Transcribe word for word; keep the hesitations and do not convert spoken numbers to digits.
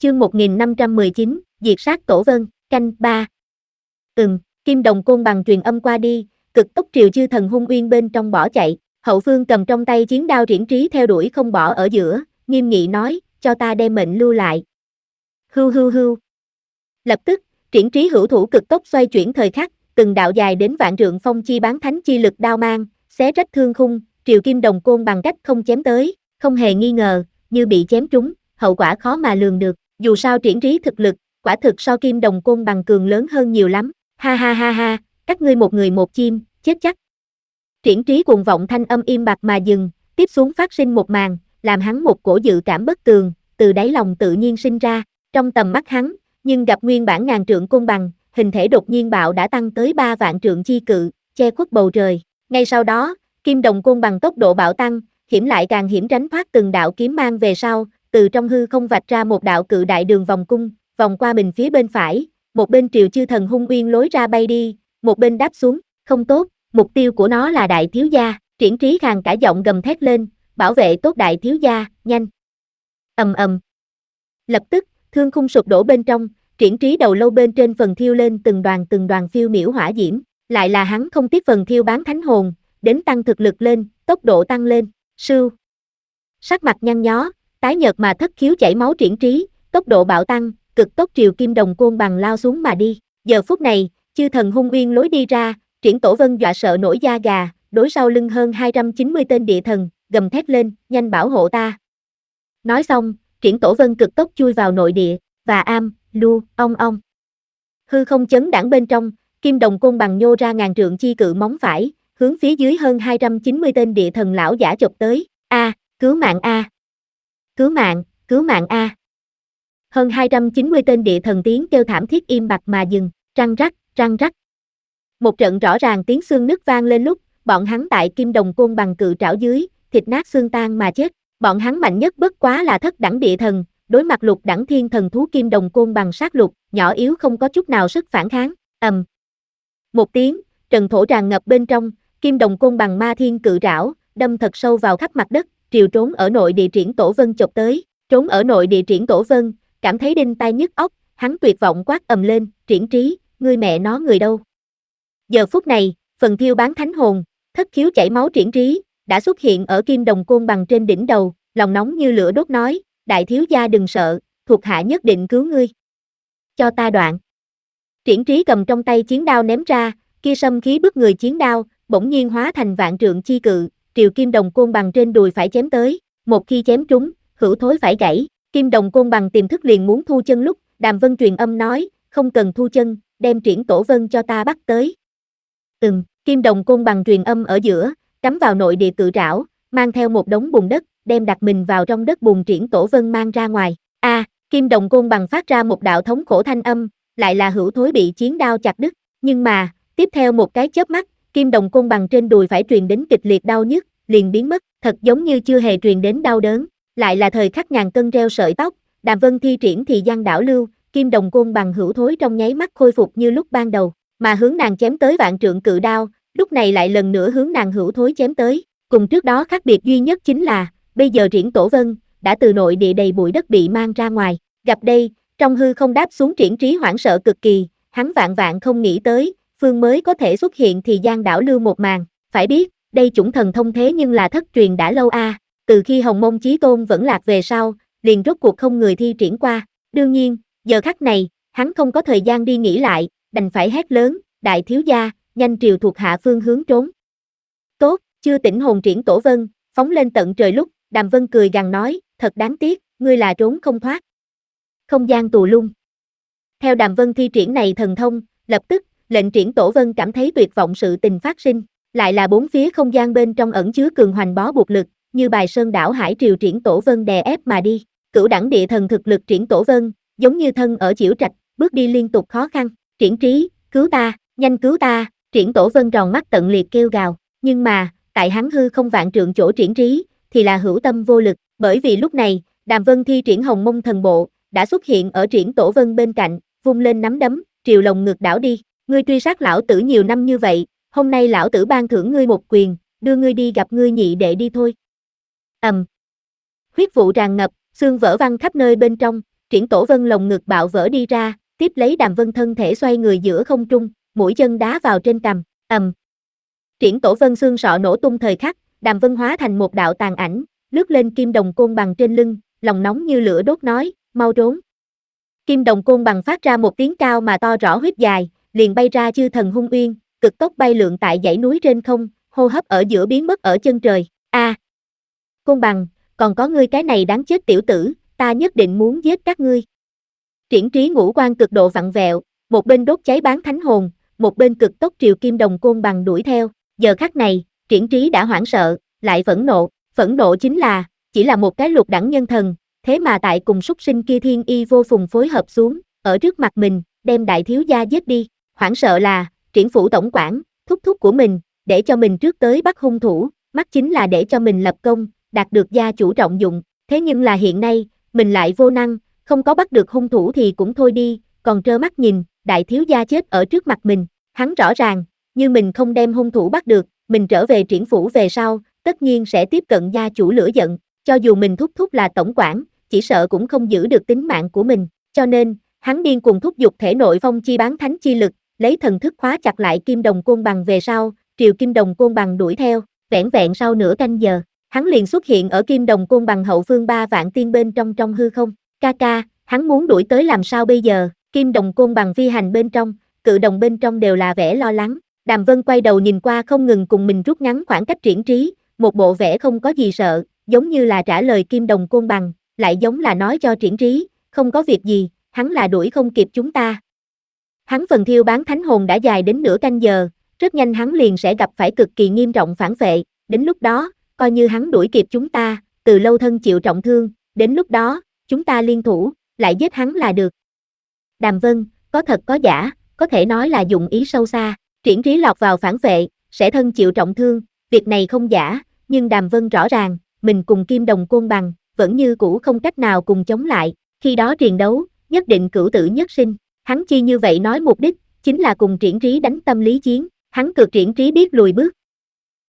chương một nghìn năm trăm mười chín, diệt sát Tổ Vân, canh ba. Ừm, Kim Đồng Côn bằng truyền âm qua đi, cực tốc triều chư thần hung uyên bên trong bỏ chạy, hậu phương cầm trong tay chiến đao Triển Trí theo đuổi không bỏ ở giữa, nghiêm nghị nói, cho ta đem mệnh lưu lại. Hưu hưu hưu. Lập tức, Triển Trí hữu thủ cực tốc xoay chuyển thời khắc, từng đạo dài đến vạn trượng phong chi bán thánh chi lực đao mang, xé rách thương khung, triều Kim Đồng Côn bằng cách không chém tới, không hề nghi ngờ, như bị chém trúng, hậu quả khó mà lường được, dù sao Triển Trí thực lực, quả thực so Kim Đồng Côn bằng cường lớn hơn nhiều lắm, ha ha ha ha, các ngươi một người một chim, chết chắc. Triển Trí cuồng vọng thanh âm im bặt mà dừng, tiếp xuống phát sinh một màn, làm hắn một cổ dự cảm bất tường, từ đáy lòng tự nhiên sinh ra, trong tầm mắt hắn, nhưng gặp nguyên bản ngàn trượng côn bằng, hình thể đột nhiên bạo đã tăng tới ba vạn trượng chi cự, che khuất bầu trời. Ngay sau đó, Kim Đồng Côn bằng tốc độ bạo tăng, hiểm lại càng hiểm tránh thoát từng đạo kiếm mang về sau, từ trong hư không vạch ra một đạo cự đại đường vòng cung, vòng qua mình phía bên phải, một bên triều chư thần hung uyên lối ra bay đi, một bên đáp xuống, không tốt, mục tiêu của nó là đại thiếu gia, Triển Trí khàn cả giọng gầm thét lên, bảo vệ tốt đại thiếu gia, nhanh. Ầm ầm. Lập tức, thương khung sụp đổ bên trong, Triển Trí đầu lâu bên trên phần thiêu lên từng đoàn từng đoàn phiêu miểu hỏa diễm, lại là hắn không tiếc phần thiêu bán thánh hồn, đến tăng thực lực lên, tốc độ tăng lên, sưu. Sắc mặt nhăn nhó, tái nhợt mà thất khiếu chảy máu Triển Trí, tốc độ bạo tăng, cực tốc triều Kim Đồng Côn bằng lao xuống mà đi. Giờ phút này, chư thần hung uyên lối đi ra, Triển Tổ Vân dọa sợ nổi da gà, đối sau lưng hơn hai trăm chín mươi tên địa thần, gầm thét lên, nhanh bảo hộ ta. Nói xong, Triển Tổ Vân cực tốc chui vào nội địa, và am, lu, ong ong. Hư không chấn đãng bên trong, Kim Đồng Côn bằng nhô ra ngàn trượng chi cự móng phải, hướng phía dưới hơn hai trăm chín mươi tên địa thần lão giả chộp tới, a, cứu mạng a. Cứu mạng, cứu mạng a. Hơn hai trăm chín mươi tên địa thần tiếng kêu thảm thiết im bặt mà dừng, răng rắc, răng rắc. Một trận rõ ràng tiếng xương nứt vang lên lúc, bọn hắn tại Kim Đồng Côn bằng cự trảo dưới, thịt nát xương tan mà chết. Bọn hắn mạnh nhất bất quá là thất đẳng địa thần, đối mặt lục đẳng thiên thần thú Kim Đồng Côn bằng sát lục, nhỏ yếu không có chút nào sức phản kháng. Ầm. Um. Một tiếng, trần thổ tràn ngập bên trong, Kim Đồng Côn bằng ma thiên cự trảo, đâm thật sâu vào khắp mặt đất, triều trốn ở nội địa Triển Tổ Vân chộp tới, trốn ở nội địa Triển Tổ Vân, cảm thấy đinh tai nhức óc, hắn tuyệt vọng quát ầm lên, Triển Trí, ngươi mẹ nó người đâu? Giờ phút này, phần thiêu bán thánh hồn, thất khiếu chảy máu Triển Trí, đã xuất hiện ở Kim Đồng Côn bằng trên đỉnh đầu, lòng nóng như lửa đốt nói, đại thiếu gia đừng sợ, thuộc hạ nhất định cứu ngươi. Cho ta đoạn. Triển Trí cầm trong tay chiến đao ném ra, kia sâm khí bức người chiến đao, bỗng nhiên hóa thành vạn trượng chi cự, triều Kim Đồng Côn bằng trên đùi phải chém tới, một khi chém trúng, hữu thối phải gãy. Kim Đồng Côn bằng tiềm thức liền muốn thu chân lúc, Đàm Vân truyền âm nói, không cần thu chân, đem Triển Tổ Vân cho ta bắt tới. Ừm, Kim Đồng Côn bằng truyền âm ở giữa, cắm vào nội địa cự trảo, mang theo một đống bùn đất, đem đặt mình vào trong đất bùn Triển Tổ Vân mang ra ngoài. A, à, Kim Đồng Côn bằng phát ra một đạo thống khổ thanh âm, lại là hữu thối bị chiến đao chặt đứt, nhưng mà, tiếp theo một cái chớp mắt, Kim Đồng Côn bằng trên đùi phải truyền đến kịch liệt đau nhức, liền biến mất, thật giống như chưa hề truyền đến đau đớn, lại là thời khắc ngàn cân treo sợi tóc, Đàm Vân thi triển thì gian đảo lưu, Kim Đồng Côn bằng hữu thối trong nháy mắt khôi phục như lúc ban đầu, mà hướng nàng chém tới vạn trượng cự đao, lúc này lại lần nữa hướng nàng hữu thối chém tới, cùng trước đó khác biệt duy nhất chính là, bây giờ Triển Tổ Vân, đã từ nội địa đầy bụi đất bị mang ra ngoài, gặp đây, trong hư không đáp xuống Triển Trí hoảng sợ cực kỳ, hắn vạn vạn không nghĩ tới, phương mới có thể xuất hiện thì gian đảo lưu một màn, phải biết, đây chủng thần thông thế nhưng là thất truyền đã lâu a, à. Từ khi Hồng Mông Chí Tôn vẫn lạc về sau, liền rốt cuộc không người thi triển qua, đương nhiên, giờ khắc này, hắn không có thời gian đi nghĩ lại, đành phải hét lớn, đại thiếu gia, nhanh triều thuộc hạ phương hướng trốn. Tốt, chưa tỉnh hồn Triển Tổ Vân, phóng lên tận trời lúc, Đàm Vân cười gằn nói, thật đáng tiếc, ngươi là trốn không thoát. Không gian tù lung. Theo Đàm Vân thi triển này thần thông, lập tức, lệnh Triển Tổ Vân cảm thấy tuyệt vọng sự tình phát sinh, lại là bốn phía không gian bên trong ẩn chứa cường hoành bó buộc lực, như bài sơn đảo hải triều Triển Tổ Vân đè ép mà đi, cửu đẳng địa thần thực lực Triển Tổ Vân, giống như thân ở chiểu trạch, bước đi liên tục khó khăn, Triển Trí, cứu ta, nhanh cứu ta, Triển Tổ Vân tròn mắt tận liệt kêu gào, nhưng mà, tại hắn hư không vạn trượng chỗ Triển Trí, thì là hữu tâm vô lực, bởi vì lúc này, Đàm Vân thi triển Hồng Mông thần bộ, đã xuất hiện ở Triển Tổ Vân bên cạnh, vung lên nắm đấm, triều lồng ngực đảo đi, ngươi truy sát lão tử nhiều năm như vậy, hôm nay lão tử ban thưởng ngươi một quyền, đưa ngươi đi gặp ngươi nhị đệ đi thôi. Ầm. Um. Huyết vụ tràn ngập, xương vỡ văng khắp nơi bên trong, Triển Tổ Vân lồng ngực bạo vỡ đi ra, tiếp lấy Đàm Vân thân thể xoay người giữa không trung, mũi chân đá vào trên cằm, ầm. Triển Tổ Vân xương sọ nổ tung thời khắc, Đàm Vân hóa thành một đạo tàn ảnh, lướt lên kim đồng côn bằng trên lưng, lòng nóng như lửa đốt nói, mau trốn. Kim đồng côn bằng phát ra một tiếng cao mà to rõ huyết dài, liền bay ra chư thần hung uyên, cực tốc bay lượn tại dãy núi trên không, hô hấp ở giữa biến mất ở chân trời. A, à, côn bằng, còn có ngươi cái này đáng chết tiểu tử, ta nhất định muốn giết các ngươi. Triển Trí ngũ quan cực độ vặn vẹo, một bên đốt cháy bán thánh hồn, một bên cực tốc triều kim đồng côn bằng đuổi theo. Giờ khắc này, Triển Trí đã hoảng sợ, lại phẫn nộ, phẫn nộ chính là, chỉ là một cái lục đẳng nhân thần, thế mà tại cùng súc sinh kia thiên y vô phùng phối hợp xuống, ở trước mặt mình, đem đại thiếu gia giết đi. Hoảng sợ là, Triển phủ tổng quản, thúc thúc của mình, để cho mình trước tới bắt hung thủ, mắt chính là để cho mình lập công, đạt được gia chủ trọng dụng, thế nhưng là hiện nay, mình lại vô năng, không có bắt được hung thủ thì cũng thôi đi, còn trơ mắt nhìn, đại thiếu gia chết ở trước mặt mình, hắn rõ ràng, như mình không đem hung thủ bắt được, mình trở về Triển phủ về sau, tất nhiên sẽ tiếp cận gia chủ lửa giận, cho dù mình thúc thúc là tổng quản, chỉ sợ cũng không giữ được tính mạng của mình, cho nên, hắn điên cuồng thúc giục thể nội phong chi bán thánh chi lực, lấy thần thức khóa chặt lại kim đồng côn bằng về sau, triều kim đồng côn bằng đuổi theo, vẻn vẹn sau nửa canh giờ, hắn liền xuất hiện ở kim đồng côn bằng hậu phương ba vạn tiên bên trong trong hư không, ca ca, hắn muốn đuổi tới làm sao bây giờ, kim đồng côn bằng phi hành bên trong, cự đồng bên trong đều là vẻ lo lắng, Đàm Vân quay đầu nhìn qua không ngừng cùng mình rút ngắn khoảng cách Triển Trí, một bộ vẻ không có gì sợ, giống như là trả lời kim đồng côn bằng, lại giống là nói cho Triển Trí, không có việc gì, hắn là đuổi không kịp chúng ta. Hắn phần thiêu bán thánh hồn đã dài đến nửa canh giờ, rất nhanh hắn liền sẽ gặp phải cực kỳ nghiêm trọng phản phệ, đến lúc đó, coi như hắn đuổi kịp chúng ta, từ lâu thân chịu trọng thương, đến lúc đó, chúng ta liên thủ, lại giết hắn là được. Đàm Vân, có thật có giả, có thể nói là dụng ý sâu xa, Triển Trí lọt vào phản phệ, sẽ thân chịu trọng thương, việc này không giả, nhưng Đàm Vân rõ ràng, mình cùng kim đồng côn bằng, vẫn như cũ không cách nào cùng chống lại, khi đó triền đấu, nhất định cửu tử nhất sinh, hắn chi như vậy nói mục đích, chính là cùng Triển Trí đánh tâm lý chiến, hắn cực Triển Trí biết lùi bước,